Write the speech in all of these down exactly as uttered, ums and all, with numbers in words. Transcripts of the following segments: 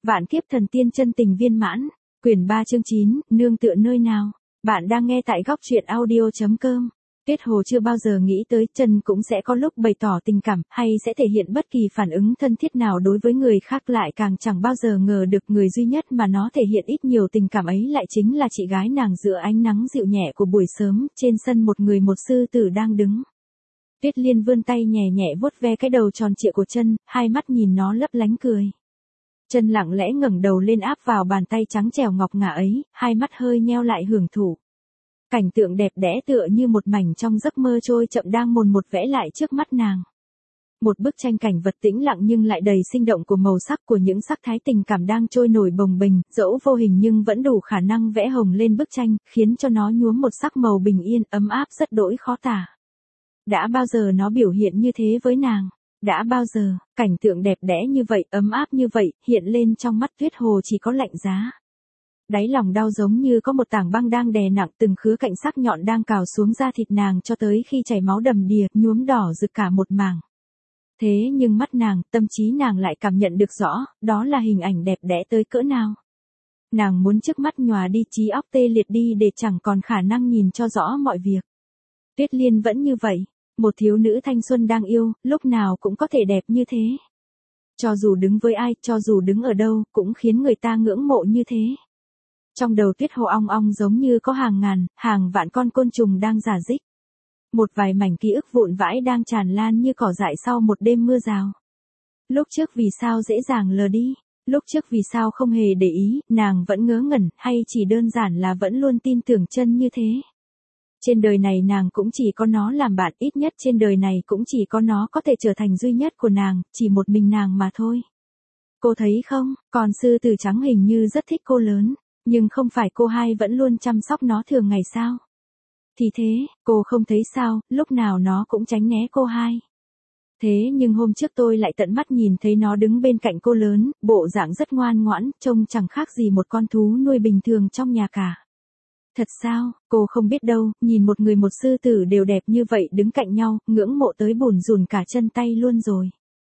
Vạn kiếp thần tiên chân tình viên mãn, quyển ba chương chín, nương tựa nơi nào. Bạn đang nghe tại góc truyện audio chấm com. Tuyết Hồ chưa bao giờ nghĩ tới Trần cũng sẽ có lúc bày tỏ tình cảm, hay sẽ thể hiện bất kỳ phản ứng thân thiết nào đối với người khác, lại càng chẳng bao giờ ngờ được người duy nhất mà nó thể hiện ít nhiều tình cảm ấy lại chính là chị gái nàng giữa ánh nắng dịu nhẹ của buổi sớm, trên sân một người một sư tử đang đứng. Tuyết Liên vươn tay nhẹ nhẹ vuốt ve cái đầu tròn trịa của Trân, hai mắt nhìn nó lấp lánh cười. Trân lặng lẽ ngẩng đầu lên áp vào bàn tay trắng trẻo ngọc ngà ấy, hai mắt hơi nheo lại hưởng thụ. Cảnh tượng đẹp đẽ tựa như một mảnh trong giấc mơ trôi chậm đang mồn một vẽ lại trước mắt nàng. Một bức tranh cảnh vật tĩnh lặng nhưng lại đầy sinh động của màu sắc, của những sắc thái tình cảm đang trôi nổi bồng bềnh, dẫu vô hình nhưng vẫn đủ khả năng vẽ hồng lên bức tranh, khiến cho nó nhuốm một sắc màu bình yên, ấm áp rất đỗi khó tả. Đã bao giờ nó biểu hiện như thế với nàng? Đã bao giờ, cảnh tượng đẹp đẽ như vậy, ấm áp như vậy, hiện lên trong mắt Tuyết Hồ chỉ có lạnh giá. Đáy lòng đau giống như có một tảng băng đang đè nặng, từng khứa cạnh sắc nhọn đang cào xuống da thịt nàng cho tới khi chảy máu đầm đìa, nhuốm đỏ rực cả một mảng. Thế nhưng mắt nàng, tâm trí nàng lại cảm nhận được rõ, đó là hình ảnh đẹp đẽ tới cỡ nào. Nàng muốn trước mắt nhòa đi, trí óc tê liệt đi để chẳng còn khả năng nhìn cho rõ mọi việc. Tuyết Liên vẫn như vậy. Một thiếu nữ thanh xuân đang yêu, lúc nào cũng có thể đẹp như thế. Cho dù đứng với ai, cho dù đứng ở đâu, cũng khiến người ta ngưỡng mộ như thế. Trong đầu Tuyết Hồ ong ong giống như có hàng ngàn, hàng vạn con côn trùng đang rả rích. Một vài mảnh ký ức vụn vãi đang tràn lan như cỏ dại sau một đêm mưa rào. Lúc trước vì sao dễ dàng lờ đi, lúc trước vì sao không hề để ý, nàng vẫn ngớ ngẩn, hay chỉ đơn giản là vẫn luôn tin tưởng Trân như thế. Trên đời này nàng cũng chỉ có nó làm bạn, ít nhất trên đời này cũng chỉ có nó có thể trở thành duy nhất của nàng, chỉ một mình nàng mà thôi. Cô thấy không, còn sư tử trắng hình như rất thích cô lớn, nhưng không phải cô hai vẫn luôn chăm sóc nó thường ngày sao? Thì thế, cô không thấy sao, lúc nào nó cũng tránh né cô hai. Thế nhưng hôm trước tôi lại tận mắt nhìn thấy nó đứng bên cạnh cô lớn, bộ dạng rất ngoan ngoãn, trông chẳng khác gì một con thú nuôi bình thường trong nhà cả. Thật sao, cô không biết đâu, nhìn một người một sư tử đều đẹp như vậy đứng cạnh nhau, ngưỡng mộ tới bủn rủn cả chân tay luôn rồi.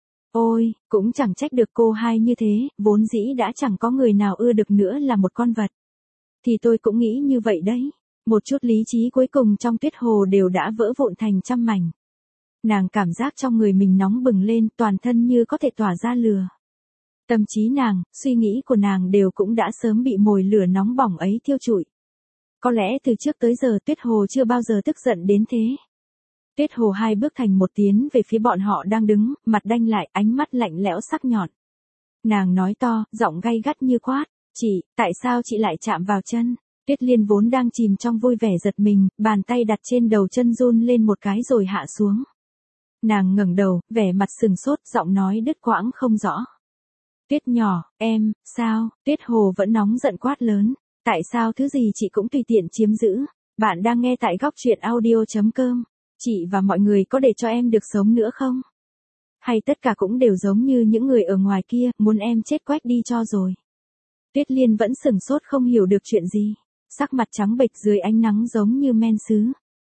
Ôi, cũng chẳng trách được cô hai như thế, vốn dĩ đã chẳng có người nào ưa được nữa là một con vật. Thì tôi cũng nghĩ như vậy đấy. Một chút lý trí cuối cùng trong Tuyết Hồ đều đã vỡ vụn thành trăm mảnh. Nàng cảm giác trong người mình nóng bừng lên, toàn thân như có thể tỏa ra lửa. Tâm trí nàng, suy nghĩ của nàng đều cũng đã sớm bị mồi lửa nóng bỏng ấy thiêu trụi. Có lẽ từ trước tới giờ Tuyết Hồ chưa bao giờ tức giận đến thế. Tuyết Hồ hai bước thành một tiến về phía bọn họ đang đứng, mặt đanh lại, ánh mắt lạnh lẽo sắc nhọn. Nàng nói to, giọng gay gắt như quát, chị, tại sao chị lại chạm vào chân? Tuyết Liên vốn đang chìm trong vui vẻ giật mình, bàn tay đặt trên đầu Chân run lên một cái rồi hạ xuống. Nàng ngẩng đầu, vẻ mặt sừng sốt, giọng nói đứt quãng không rõ. Tuyết nhỏ, em, sao? Tuyết Hồ vẫn nóng giận quát lớn. Tại sao thứ gì chị cũng tùy tiện chiếm giữ? Bạn đang nghe tại góc truyện audio chấm com. Chị và mọi người có để cho em được sống nữa không? Hay tất cả cũng đều giống như những người ở ngoài kia, muốn em chết quách đi cho rồi. Tuyết Liên vẫn sửng sốt không hiểu được chuyện gì. Sắc mặt trắng bệch dưới ánh nắng giống như men sứ.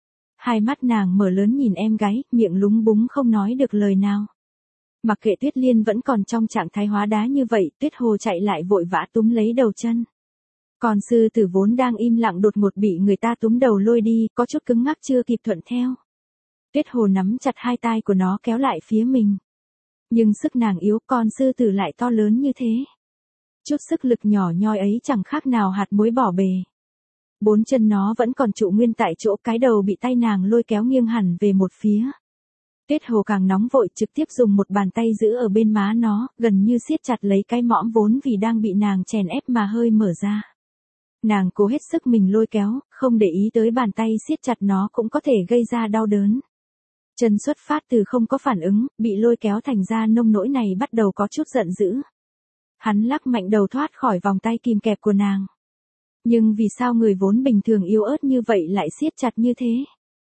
Hai mắt nàng mở lớn nhìn em gái, miệng lúng búng không nói được lời nào. Mặc kệ Tuyết Liên vẫn còn trong trạng thái hóa đá như vậy, Tuyết Hồ chạy lại vội vã túm lấy đầu Chân. Còn sư tử vốn đang im lặng đột ngột bị người ta túm đầu lôi đi, có chút cứng ngắc chưa kịp thuận theo. Tuyết Hồ nắm chặt hai tai của nó kéo lại phía mình. Nhưng sức nàng yếu, con sư tử lại to lớn như thế. Chút sức lực nhỏ nhoi ấy chẳng khác nào hạt muối bỏ bề. Bốn chân nó vẫn còn trụ nguyên tại chỗ, cái đầu bị tay nàng lôi kéo nghiêng hẳn về một phía. Tuyết Hồ càng nóng vội trực tiếp dùng một bàn tay giữ ở bên má nó, gần như siết chặt lấy cái mõm vốn vì đang bị nàng chèn ép mà hơi mở ra. Nàng cố hết sức mình lôi kéo, không để ý tới bàn tay siết chặt nó cũng có thể gây ra đau đớn. Chân xuất phát từ không có phản ứng, bị lôi kéo thành ra nông nỗi này bắt đầu có chút giận dữ. Hắn lắc mạnh đầu thoát khỏi vòng tay kìm kẹp của nàng. Nhưng vì sao người vốn bình thường yếu ớt như vậy lại siết chặt như thế?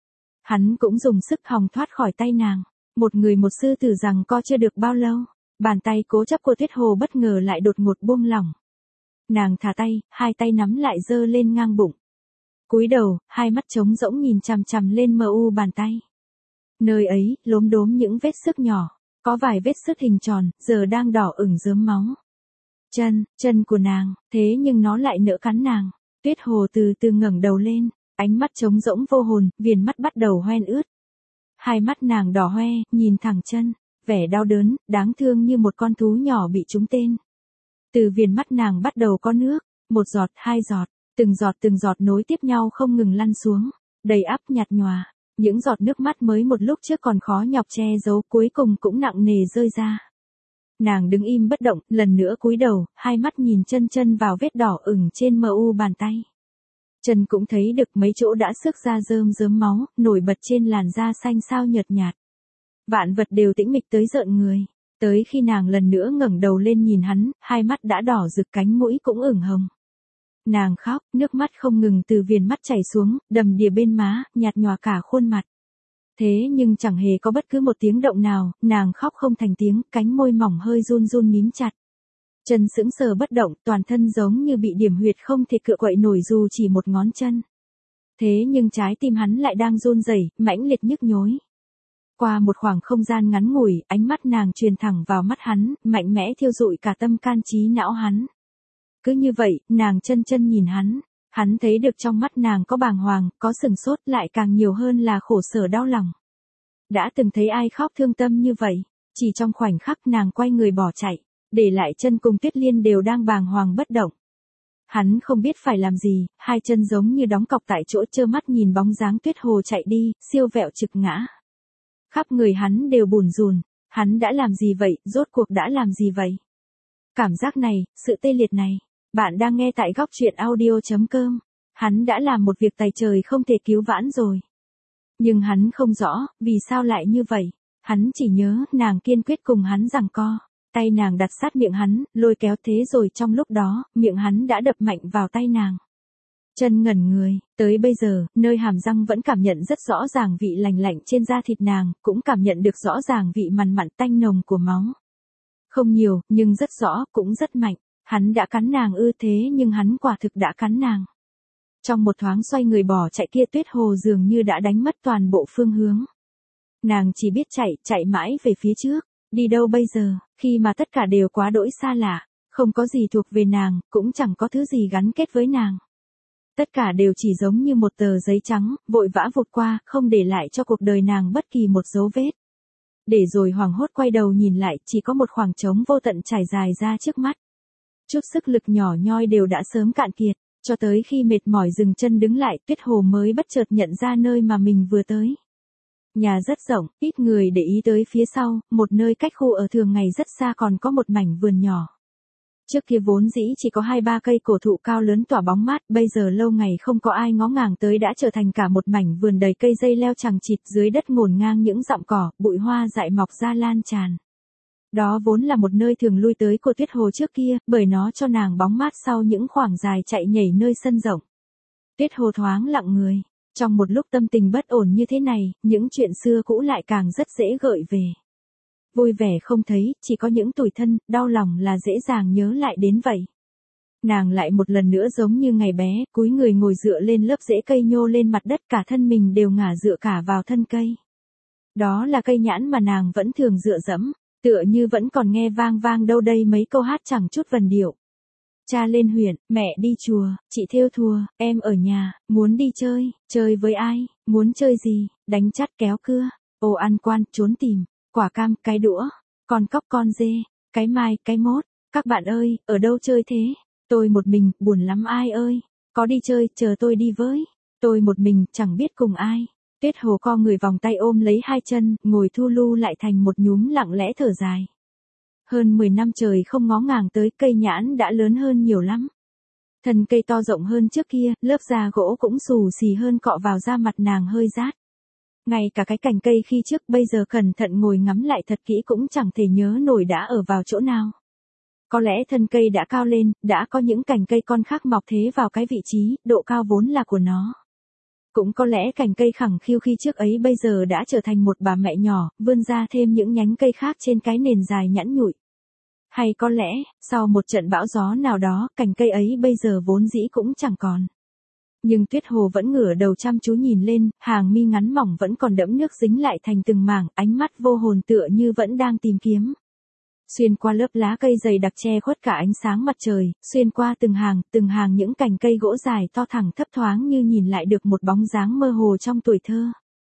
Hắn cũng dùng sức hòng thoát khỏi tay nàng. Một người một sư tử rằng co chưa được bao lâu, bàn tay cố chấp của Tuyết Hồ bất ngờ lại đột ngột buông lỏng. Nàng thả tay, hai tay nắm lại giơ lên ngang bụng. Cúi đầu, hai mắt trống rỗng nhìn chằm chằm lên mờ u bàn tay. Nơi ấy, lốm đốm những vết xước nhỏ, có vài vết xước hình tròn, giờ đang đỏ ửng rớm máu. Chân, chân của nàng, thế nhưng nó lại nỡ cắn nàng. Tuyết Hồ từ từ ngẩng đầu lên, ánh mắt trống rỗng vô hồn, viền mắt bắt đầu hoen ướt. Hai mắt nàng đỏ hoe, nhìn thẳng chân, vẻ đau đớn, đáng thương như một con thú nhỏ bị trúng tên. Từ viền mắt nàng bắt đầu có nước, một giọt, hai giọt, từng giọt từng giọt nối tiếp nhau không ngừng lăn xuống, đầy ắp nhạt nhòa. Những giọt nước mắt mới một lúc trước còn khó nhọc che giấu cuối cùng cũng nặng nề rơi ra. Nàng đứng im bất động, lần nữa cúi đầu, hai mắt nhìn chân chân vào vết đỏ ửng trên mờ u bàn tay. Chân cũng thấy được mấy chỗ đã xước ra rơm rớm máu, nổi bật trên làn da xanh xao nhợt nhạt. Vạn vật đều tĩnh mịch tới rợn người. Tới khi nàng lần nữa ngẩng đầu lên nhìn hắn, hai mắt đã đỏ rực, cánh mũi cũng ửng hồng. Nàng khóc, nước mắt không ngừng từ viền mắt chảy xuống, đầm đìa bên má, nhạt nhòa cả khuôn mặt. Thế nhưng chẳng hề có bất cứ một tiếng động nào, nàng khóc không thành tiếng, cánh môi mỏng hơi run run mím chặt. Chân sững sờ bất động, toàn thân giống như bị điểm huyệt không thể cựa quậy nổi dù chỉ một ngón chân. Thế nhưng trái tim hắn lại đang run rẩy, mãnh liệt nhức nhối. Qua một khoảng không gian ngắn ngủi, ánh mắt nàng truyền thẳng vào mắt hắn, mạnh mẽ thiêu rụi cả tâm can trí não hắn. Cứ như vậy, nàng chân chân nhìn hắn, hắn thấy được trong mắt nàng có bàng hoàng, có sừng sốt, lại càng nhiều hơn là khổ sở đau lòng. Đã từng thấy ai khóc thương tâm như vậy, chỉ trong khoảnh khắc nàng quay người bỏ chạy, để lại chân cùng Tuyết Liên đều đang bàng hoàng bất động. Hắn không biết phải làm gì, hai chân giống như đóng cọc tại chỗ, trơ mắt nhìn bóng dáng Tuyết Hồ chạy đi, siêu vẹo trực ngã. Khắp người hắn đều bủn rùn, hắn đã làm gì vậy, rốt cuộc đã làm gì vậy? Cảm giác này, sự tê liệt này, bạn đang nghe tại góc truyện audio chấm com. Hắn đã làm một việc tày trời không thể cứu vãn rồi. Nhưng hắn không rõ, vì sao lại như vậy. Hắn chỉ nhớ, nàng kiên quyết cùng hắn giằng co. Tay nàng đặt sát miệng hắn, lôi kéo, thế rồi trong lúc đó, miệng hắn đã đập mạnh vào tay nàng. Chân ngẩn người, tới bây giờ, nơi hàm răng vẫn cảm nhận rất rõ ràng vị lành lạnh trên da thịt nàng, cũng cảm nhận được rõ ràng vị mặn mặn tanh nồng của máu. Không nhiều, nhưng rất rõ, cũng rất mạnh. Hắn đã cắn nàng ư, thế nhưng hắn quả thực đã cắn nàng. Trong một thoáng xoay người bỏ chạy kia, Tuyết Hồ dường như đã đánh mất toàn bộ phương hướng. Nàng chỉ biết chạy, chạy mãi về phía trước. Đi đâu bây giờ, khi mà tất cả đều quá đỗi xa lạ, không có gì thuộc về nàng, cũng chẳng có thứ gì gắn kết với nàng. Tất cả đều chỉ giống như một tờ giấy trắng, vội vã vụt qua, không để lại cho cuộc đời nàng bất kỳ một dấu vết. Để rồi hoảng hốt quay đầu nhìn lại, chỉ có một khoảng trống vô tận trải dài ra trước mắt. Chút sức lực nhỏ nhoi đều đã sớm cạn kiệt, cho tới khi mệt mỏi dừng chân đứng lại, Tuyết Hồ mới bất chợt nhận ra nơi mà mình vừa tới. Nhà rất rộng, ít người để ý tới phía sau, một nơi cách khu ở thường ngày rất xa còn có một mảnh vườn nhỏ. Trước kia vốn dĩ chỉ có hai ba cây cổ thụ cao lớn tỏa bóng mát, bây giờ lâu ngày không có ai ngó ngàng tới đã trở thành cả một mảnh vườn đầy cây dây leo chằng chịt, dưới đất ngổn ngang những dặm cỏ, bụi hoa dại mọc ra lan tràn. Đó vốn là một nơi thường lui tới của Tuyết Hồ trước kia, bởi nó cho nàng bóng mát sau những khoảng dài chạy nhảy nơi sân rộng. Tuyết Hồ thoáng lặng người. Trong một lúc tâm tình bất ổn như thế này, những chuyện xưa cũ lại càng rất dễ gợi về. Vui vẻ không thấy, chỉ có những tủi thân, đau lòng là dễ dàng nhớ lại đến vậy. Nàng lại một lần nữa giống như ngày bé, cúi người ngồi dựa lên lớp rễ cây nhô lên mặt đất, cả thân mình đều ngả dựa cả vào thân cây. Đó là cây nhãn mà nàng vẫn thường dựa dẫm, tựa như vẫn còn nghe vang vang đâu đây mấy câu hát chẳng chút vần điệu. Cha lên huyện, mẹ đi chùa, chị thêu thùa, em ở nhà, muốn đi chơi, chơi với ai, muốn chơi gì, đánh chắt kéo cưa, ô ăn quan, trốn tìm, quả cam, cái đũa, con cóc con dê, cái mai, cái mốt, các bạn ơi, ở đâu chơi thế, tôi một mình, buồn lắm ai ơi, có đi chơi, chờ tôi đi với, tôi một mình, chẳng biết cùng ai. Tuyết Hồ co người vòng tay ôm lấy hai chân, ngồi thu lu lại thành một nhúm lặng lẽ thở dài. Hơn mười năm trời không ngó ngàng tới, cây nhãn đã lớn hơn nhiều lắm. Thân cây to rộng hơn trước kia, lớp da gỗ cũng xù xì hơn, cọ vào da mặt nàng hơi rát. Ngay cả cái cành cây khi trước bây giờ cẩn thận ngồi ngắm lại thật kỹ cũng chẳng thể nhớ nổi đã ở vào chỗ nào. Có lẽ thân cây đã cao lên, đã có những cành cây con khác mọc thế vào cái vị trí, độ cao vốn là của nó. Cũng có lẽ cành cây khẳng khiu khi trước ấy bây giờ đã trở thành một bà mẹ nhỏ, vươn ra thêm những nhánh cây khác trên cái nền dài nhẵn nhụi. Hay có lẽ, sau một trận bão gió nào đó, cành cây ấy bây giờ vốn dĩ cũng chẳng còn. Nhưng Tuyết Hồ vẫn ngửa đầu chăm chú nhìn lên, hàng mi ngắn mỏng vẫn còn đẫm nước dính lại thành từng mảng, ánh mắt vô hồn tựa như vẫn đang tìm kiếm. Xuyên qua lớp lá cây dày đặc che khuất cả ánh sáng mặt trời, xuyên qua từng hàng, từng hàng những cành cây gỗ dài to thẳng thấp thoáng như nhìn lại được một bóng dáng mơ hồ trong tuổi thơ.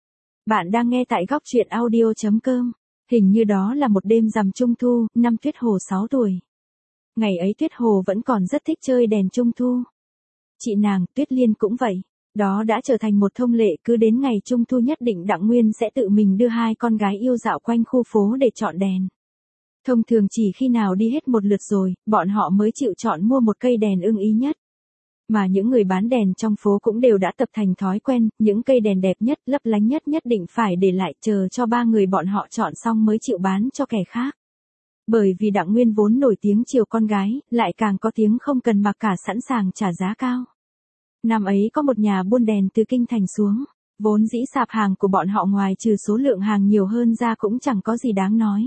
Bạn đang nghe tại góc truyện audio chấm com. Hình như đó là một đêm rằm trung thu, năm Tuyết Hồ sáu tuổi. Ngày ấy Tuyết Hồ vẫn còn rất thích chơi đèn trung thu. Chị nàng, Tuyết Liên cũng vậy. Đó đã trở thành một thông lệ, cứ đến ngày trung thu nhất định Đặng Nguyên sẽ tự mình đưa hai con gái yêu dạo quanh khu phố để chọn đèn. Thông thường chỉ khi nào đi hết một lượt rồi, bọn họ mới chịu chọn mua một cây đèn ưng ý nhất. Mà những người bán đèn trong phố cũng đều đã tập thành thói quen, những cây đèn đẹp nhất, lấp lánh nhất nhất định phải để lại chờ cho ba người bọn họ chọn xong mới chịu bán cho kẻ khác. Bởi vì Đặng Nguyên vốn nổi tiếng chiều con gái, lại càng có tiếng không cần mặc cả sẵn sàng trả giá cao. Năm ấy có một nhà buôn đèn từ kinh thành xuống, vốn dĩ sạp hàng của bọn họ ngoài trừ số lượng hàng nhiều hơn ra cũng chẳng có gì đáng nói.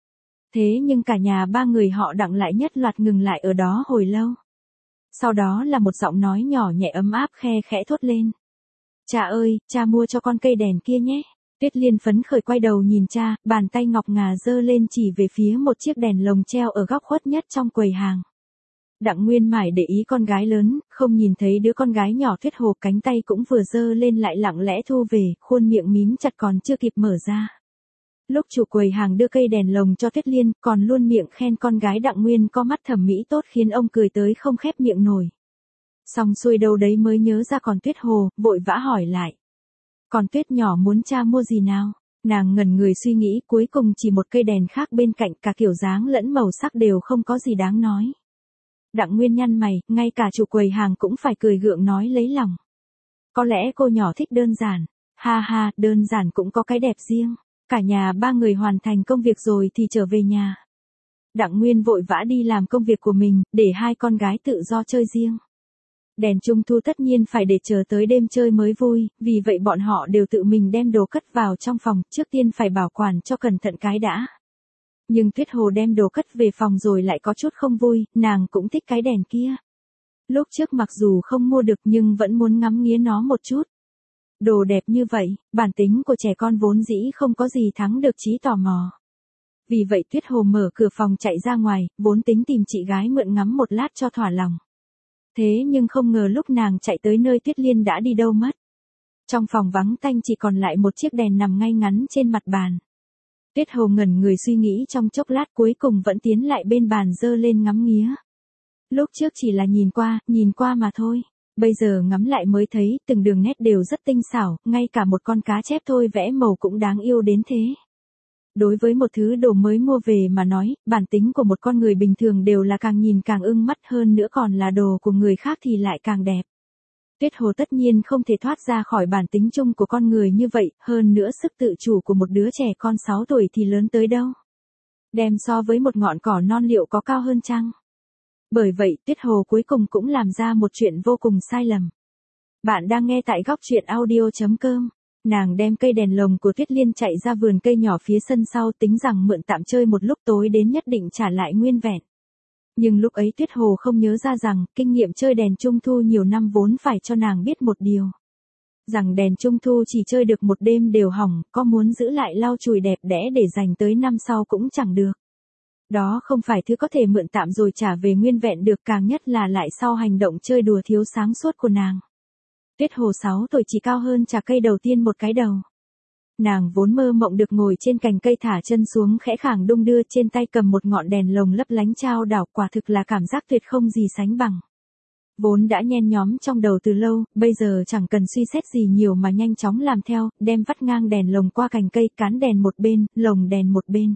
Thế nhưng cả nhà ba người họ Đặng lại nhất loạt ngừng lại ở đó hồi lâu. Sau đó là một giọng nói nhỏ nhẹ ấm áp khe khẽ thốt lên. Cha ơi, cha mua cho con cây đèn kia nhé. Tuyết Liên phấn khởi quay đầu nhìn cha, bàn tay ngọc ngà giơ lên chỉ về phía một chiếc đèn lồng treo ở góc khuất nhất trong quầy hàng. Đặng Nguyên mải để ý con gái lớn, không nhìn thấy đứa con gái nhỏ Tuyết Hồ, cánh tay cũng vừa giơ lên lại lặng lẽ thu về, khuôn miệng mím chặt còn chưa kịp mở ra. Lúc chủ quầy hàng đưa cây đèn lồng cho Tuyết Liên, còn luôn miệng khen con gái Đặng Nguyên có mắt thẩm mỹ tốt khiến ông cười tới không khép miệng nổi. Xong xuôi đâu đấy mới nhớ ra còn Tuyết Hồ, vội vã hỏi lại. Còn Tuyết nhỏ muốn cha mua gì nào? Nàng ngẩn người suy nghĩ, cuối cùng chỉ một cây đèn khác bên cạnh, cả kiểu dáng lẫn màu sắc đều không có gì đáng nói. Đặng Nguyên nhăn mày, ngay cả chủ quầy hàng cũng phải cười gượng nói lấy lòng. Có lẽ cô nhỏ thích đơn giản. Ha ha, đơn giản cũng có cái đẹp riêng. Cả nhà ba người hoàn thành công việc rồi thì trở về nhà. Đặng Nguyên vội vã đi làm công việc của mình, để hai con gái tự do chơi riêng. Đèn trung thu tất nhiên phải để chờ tới đêm chơi mới vui, vì vậy bọn họ đều tự mình đem đồ cất vào trong phòng, trước tiên phải bảo quản cho cẩn thận cái đã. Nhưng Tuyết Hồ đem đồ cất về phòng rồi lại có chút không vui, nàng cũng thích cái đèn kia. Lúc trước mặc dù không mua được nhưng vẫn muốn ngắm nghía nó một chút. Đồ đẹp như vậy, bản tính của trẻ con vốn dĩ không có gì thắng được trí tò mò. Vì vậy Tuyết Hồ mở cửa phòng chạy ra ngoài, vốn tính tìm chị gái mượn ngắm một lát cho thỏa lòng. Thế nhưng không ngờ lúc nàng chạy tới nơi Tuyết Liên đã đi đâu mất. Trong phòng vắng tanh chỉ còn lại một chiếc đèn nằm ngay ngắn trên mặt bàn. Tuyết Hồ ngẩn người suy nghĩ trong chốc lát, cuối cùng vẫn tiến lại bên bàn giơ lên ngắm nghía. Lúc trước chỉ là nhìn qua, nhìn qua mà thôi. Bây giờ ngắm lại mới thấy, từng đường nét đều rất tinh xảo, ngay cả một con cá chép thôi vẽ màu cũng đáng yêu đến thế. Đối với một thứ đồ mới mua về mà nói, bản tính của một con người bình thường đều là càng nhìn càng ưng mắt, hơn nữa còn là đồ của người khác thì lại càng đẹp. Tuyết Hồ tất nhiên không thể thoát ra khỏi bản tính chung của con người như vậy, hơn nữa sức tự chủ của một đứa trẻ con sáu tuổi thì lớn tới đâu. Đem so với một ngọn cỏ non liệu có cao hơn chăng? Bởi vậy, Tuyết Hồ cuối cùng cũng làm ra một chuyện vô cùng sai lầm. Bạn đang nghe tại góc truyện audio chấm com. Nàng đem cây đèn lồng của Tuyết Liên chạy ra vườn cây nhỏ phía sân sau, tính rằng mượn tạm chơi một lúc tối đến nhất định trả lại nguyên vẹn. Nhưng lúc ấy Tuyết Hồ không nhớ ra rằng, kinh nghiệm chơi đèn trung thu nhiều năm vốn phải cho nàng biết một điều. Rằng đèn trung thu chỉ chơi được một đêm đều hỏng, có muốn giữ lại lau chùi đẹp đẽ để dành tới năm sau cũng chẳng được. Đó không phải thứ có thể mượn tạm rồi trả về nguyên vẹn được, càng nhất là lại sau hành động chơi đùa thiếu sáng suốt của nàng. Tuyết Hồ sáu tuổi chỉ cao hơn chạc cây đầu tiên một cái đầu. Nàng vốn mơ mộng được ngồi trên cành cây thả chân xuống khẽ khàng đung đưa, trên tay cầm một ngọn đèn lồng lấp lánh trao đảo, quả thực là cảm giác tuyệt không gì sánh bằng. Vốn đã nhen nhóm trong đầu từ lâu, bây giờ chẳng cần suy xét gì nhiều mà nhanh chóng làm theo, đem vắt ngang đèn lồng qua cành cây, cán đèn một bên, lồng đèn một bên.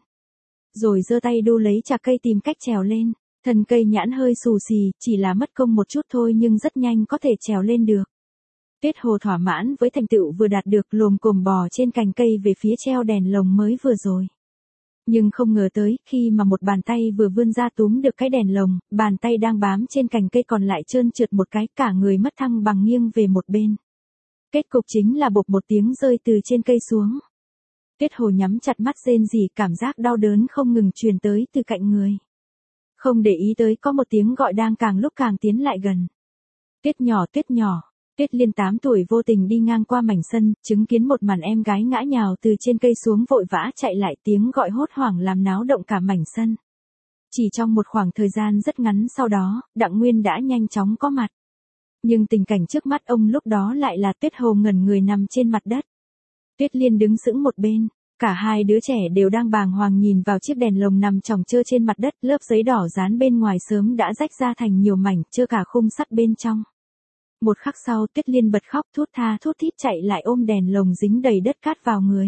Rồi giơ tay đu lấy chạc cây tìm cách trèo lên. Thân cây nhãn hơi xù xì, chỉ là mất công một chút thôi nhưng rất nhanh có thể trèo lên được. Tuyết Hồ thỏa mãn với thành tựu vừa đạt được, lồm cồm bò trên cành cây về phía treo đèn lồng mới vừa rồi. Nhưng không ngờ tới, khi mà một bàn tay vừa vươn ra túm được cái đèn lồng, bàn tay đang bám trên cành cây còn lại trơn trượt một cái, cả người mất thăng bằng nghiêng về một bên. Kết cục chính là bộp một tiếng rơi từ trên cây xuống. Tuyết Hồ nhắm chặt mắt rên rỉ, cảm giác đau đớn không ngừng truyền tới từ cạnh người. Không để ý tới có một tiếng gọi đang càng lúc càng tiến lại gần. Tuyết nhỏ, Tuyết nhỏ. Tuyết Liên tám tuổi vô tình đi ngang qua mảnh sân, chứng kiến một màn em gái ngã nhào từ trên cây xuống, vội vã chạy lại, tiếng gọi hốt hoảng làm náo động cả mảnh sân. Chỉ trong một khoảng thời gian rất ngắn sau đó, Đặng Nguyên đã nhanh chóng có mặt. Nhưng tình cảnh trước mắt ông lúc đó lại là Tuyết Hồ ngẩn người nằm trên mặt đất. Tuyết Liên đứng sững một bên, cả hai đứa trẻ đều đang bàng hoàng nhìn vào chiếc đèn lồng nằm chồng chơ trên mặt đất, lớp giấy đỏ dán bên ngoài sớm đã rách ra thành nhiều mảnh, chơ cả khung sắt bên trong. Một khắc sau Tuyết Liên bật khóc thút tha thút thít chạy lại ôm đèn lồng dính đầy đất cát vào người.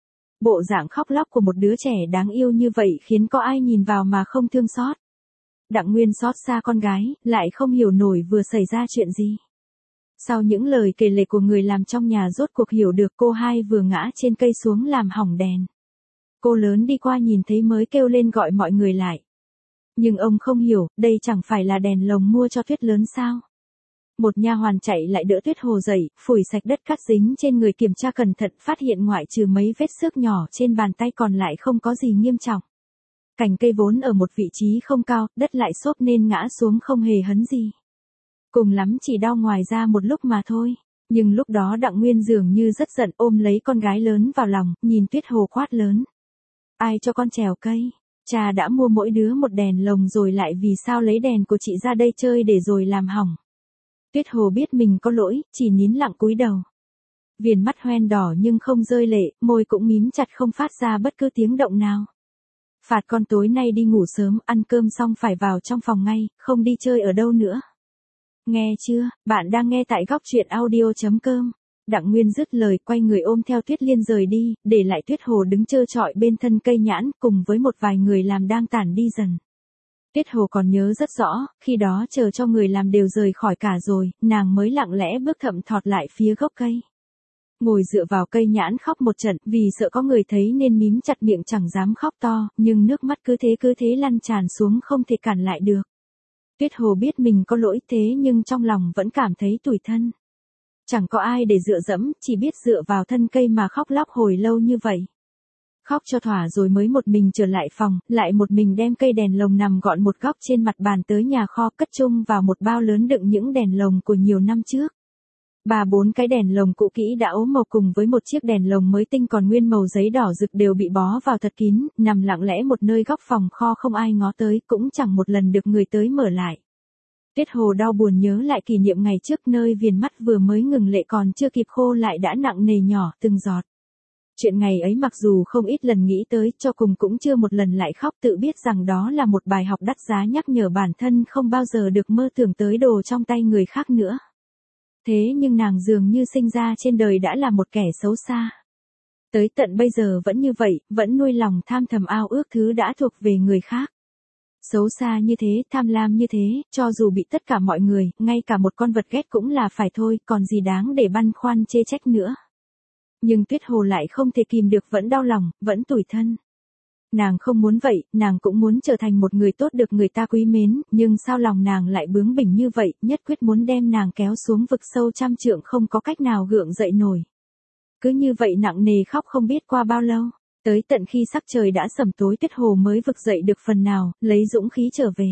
Bộ dạng khóc lóc của một đứa trẻ đáng yêu như vậy khiến có ai nhìn vào mà không thương xót. Đặng Nguyên xót xa con gái, lại không hiểu nổi vừa xảy ra chuyện gì. Sau những lời kể lể của người làm trong nhà rốt cuộc hiểu được cô hai vừa ngã trên cây xuống làm hỏng đèn. Cô lớn đi qua nhìn thấy mới kêu lên gọi mọi người lại. Nhưng ông không hiểu, đây chẳng phải là đèn lồng mua cho Tuyết lớn sao? Một nha hoàn chạy lại đỡ Tuyết Hồ dậy, phủi sạch đất cát dính trên người kiểm tra cẩn thận, phát hiện ngoại trừ mấy vết xước nhỏ trên bàn tay còn lại không có gì nghiêm trọng. Cành cây vốn ở một vị trí không cao, đất lại xốp nên ngã xuống không hề hấn gì. Cùng lắm chỉ đau ngoài ra một lúc mà thôi. Nhưng lúc đó Đặng Nguyên dường như rất giận, ôm lấy con gái lớn vào lòng, nhìn Tuyết Hồ quát lớn. Ai cho con trèo cây? Cha đã mua mỗi đứa một đèn lồng rồi lại vì sao lấy đèn của chị ra đây chơi để rồi làm hỏng. Tuyết Hồ biết mình có lỗi, chỉ nín lặng cúi đầu. Viền mắt hoen đỏ nhưng không rơi lệ, môi cũng mím chặt không phát ra bất cứ tiếng động nào. Phạt con tối nay đi ngủ sớm, ăn cơm xong phải vào trong phòng ngay, không đi chơi ở đâu nữa. Nghe chưa, bạn đang nghe tại góc truyện audio chấm com. Đặng Nguyên dứt lời quay người ôm theo Tuyết Liên rời đi, để lại Tuyết Hồ đứng trơ trọi bên thân cây nhãn cùng với một vài người làm đang tản đi dần. Tuyết Hồ còn nhớ rất rõ, khi đó chờ cho người làm đều rời khỏi cả rồi, nàng mới lặng lẽ bước thậm thọt lại phía gốc cây. Ngồi dựa vào cây nhãn khóc một trận, vì sợ có người thấy nên mím chặt miệng chẳng dám khóc to, nhưng nước mắt cứ thế cứ thế lăn tràn xuống không thể cản lại được. Tuyết Hồ biết mình có lỗi thế nhưng trong lòng vẫn cảm thấy tủi thân. Chẳng có ai để dựa dẫm, chỉ biết dựa vào thân cây mà khóc lóc hồi lâu như vậy. Khóc cho thỏa rồi mới một mình trở lại phòng, lại một mình đem cây đèn lồng nằm gọn một góc trên mặt bàn tới nhà kho cất chung vào một bao lớn đựng những đèn lồng của nhiều năm trước. Ba bốn cái đèn lồng cũ kỹ đã ố màu cùng với một chiếc đèn lồng mới tinh còn nguyên màu giấy đỏ rực đều bị bó vào thật kín, nằm lặng lẽ một nơi góc phòng kho không ai ngó tới, cũng chẳng một lần được người tới mở lại. Tuyết Hồ đau buồn nhớ lại kỷ niệm ngày trước nơi viền mắt vừa mới ngừng lệ còn chưa kịp khô lại đã nặng nề nhỏ từng giọt. Chuyện ngày ấy mặc dù không ít lần nghĩ tới, cho cùng cũng chưa một lần lại khóc, tự biết rằng đó là một bài học đắt giá nhắc nhở bản thân không bao giờ được mơ tưởng tới đồ trong tay người khác nữa. Thế nhưng nàng dường như sinh ra trên đời đã là một kẻ xấu xa. Tới tận bây giờ vẫn như vậy, vẫn nuôi lòng tham thầm ao ước thứ đã thuộc về người khác. Xấu xa như thế, tham lam như thế, cho dù bị tất cả mọi người, ngay cả một con vật ghét cũng là phải thôi, còn gì đáng để băn khoăn chê trách nữa. Nhưng Tuyết Hồ lại không thể kìm được, vẫn đau lòng, vẫn tủi thân. Nàng không muốn vậy, nàng cũng muốn trở thành một người tốt được người ta quý mến, nhưng sao lòng nàng lại bướng bỉnh như vậy, nhất quyết muốn đem nàng kéo xuống vực sâu trăm trượng không có cách nào gượng dậy nổi. Cứ như vậy nặng nề khóc không biết qua bao lâu, tới tận khi sắc trời đã sẩm tối Tuyết Hồ mới vực dậy được phần nào, lấy dũng khí trở về.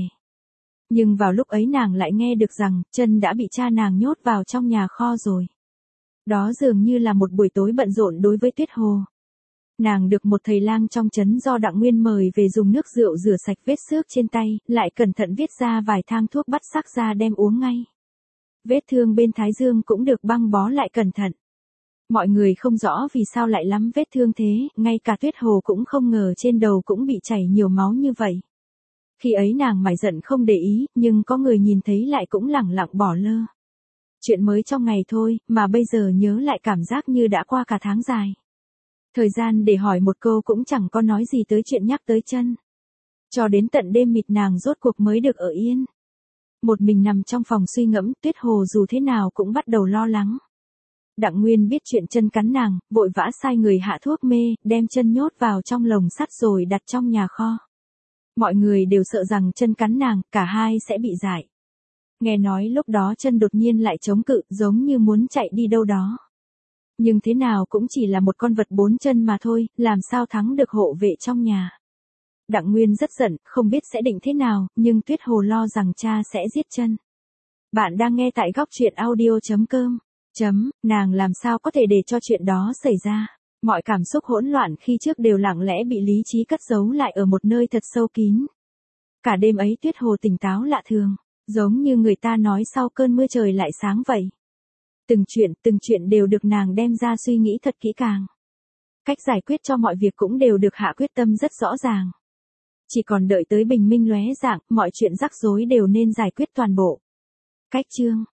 Nhưng vào lúc ấy nàng lại nghe được rằng, chân đã bị cha nàng nhốt vào trong nhà kho rồi. Đó dường như là một buổi tối bận rộn đối với Tuyết Hồ. Nàng được một thầy lang trong trấn do Đặng Nguyên mời về dùng nước rượu rửa sạch vết xước trên tay, lại cẩn thận viết ra vài thang thuốc bắt sắc ra đem uống ngay. Vết thương bên thái dương cũng được băng bó lại cẩn thận. Mọi người không rõ vì sao lại lắm vết thương thế, ngay cả Tuyết Hồ cũng không ngờ trên đầu cũng bị chảy nhiều máu như vậy. Khi ấy nàng mải giận không để ý, nhưng có người nhìn thấy lại cũng lẳng lặng bỏ lơ. Chuyện mới trong ngày thôi, mà bây giờ nhớ lại cảm giác như đã qua cả tháng dài. Thời gian để hỏi một câu cũng chẳng có nói gì tới chuyện nhắc tới chân. Cho đến tận đêm mịt nàng rốt cuộc mới được ở yên. Một mình nằm trong phòng suy ngẫm, Tuyết Hồ dù thế nào cũng bắt đầu lo lắng. Đặng Nguyên biết chuyện chân cắn nàng, vội vã sai người hạ thuốc mê, đem chân nhốt vào trong lồng sắt rồi đặt trong nhà kho. Mọi người đều sợ rằng chân cắn nàng, cả hai sẽ bị dại. Nghe nói lúc đó chân đột nhiên lại chống cự, giống như muốn chạy đi đâu đó. Nhưng thế nào cũng chỉ là một con vật bốn chân mà thôi, làm sao thắng được hộ vệ trong nhà. Đặng Nguyên rất giận, không biết sẽ định thế nào, nhưng Tuyết Hồ lo rằng cha sẽ giết chân. Bạn đang nghe tại góc truyện audio chấm com. Chấm, nàng làm sao có thể để cho chuyện đó xảy ra. Mọi cảm xúc hỗn loạn khi trước đều lặng lẽ bị lý trí cất giấu lại ở một nơi thật sâu kín. Cả đêm ấy Tuyết Hồ tỉnh táo lạ thường, giống như người ta nói sau cơn mưa trời lại sáng vậy. Từng chuyện, từng chuyện đều được nàng đem ra suy nghĩ thật kỹ càng. Cách giải quyết cho mọi việc cũng đều được hạ quyết tâm rất rõ ràng. Chỉ còn đợi tới bình minh lóe rạng, mọi chuyện rắc rối đều nên giải quyết toàn bộ. Cách chương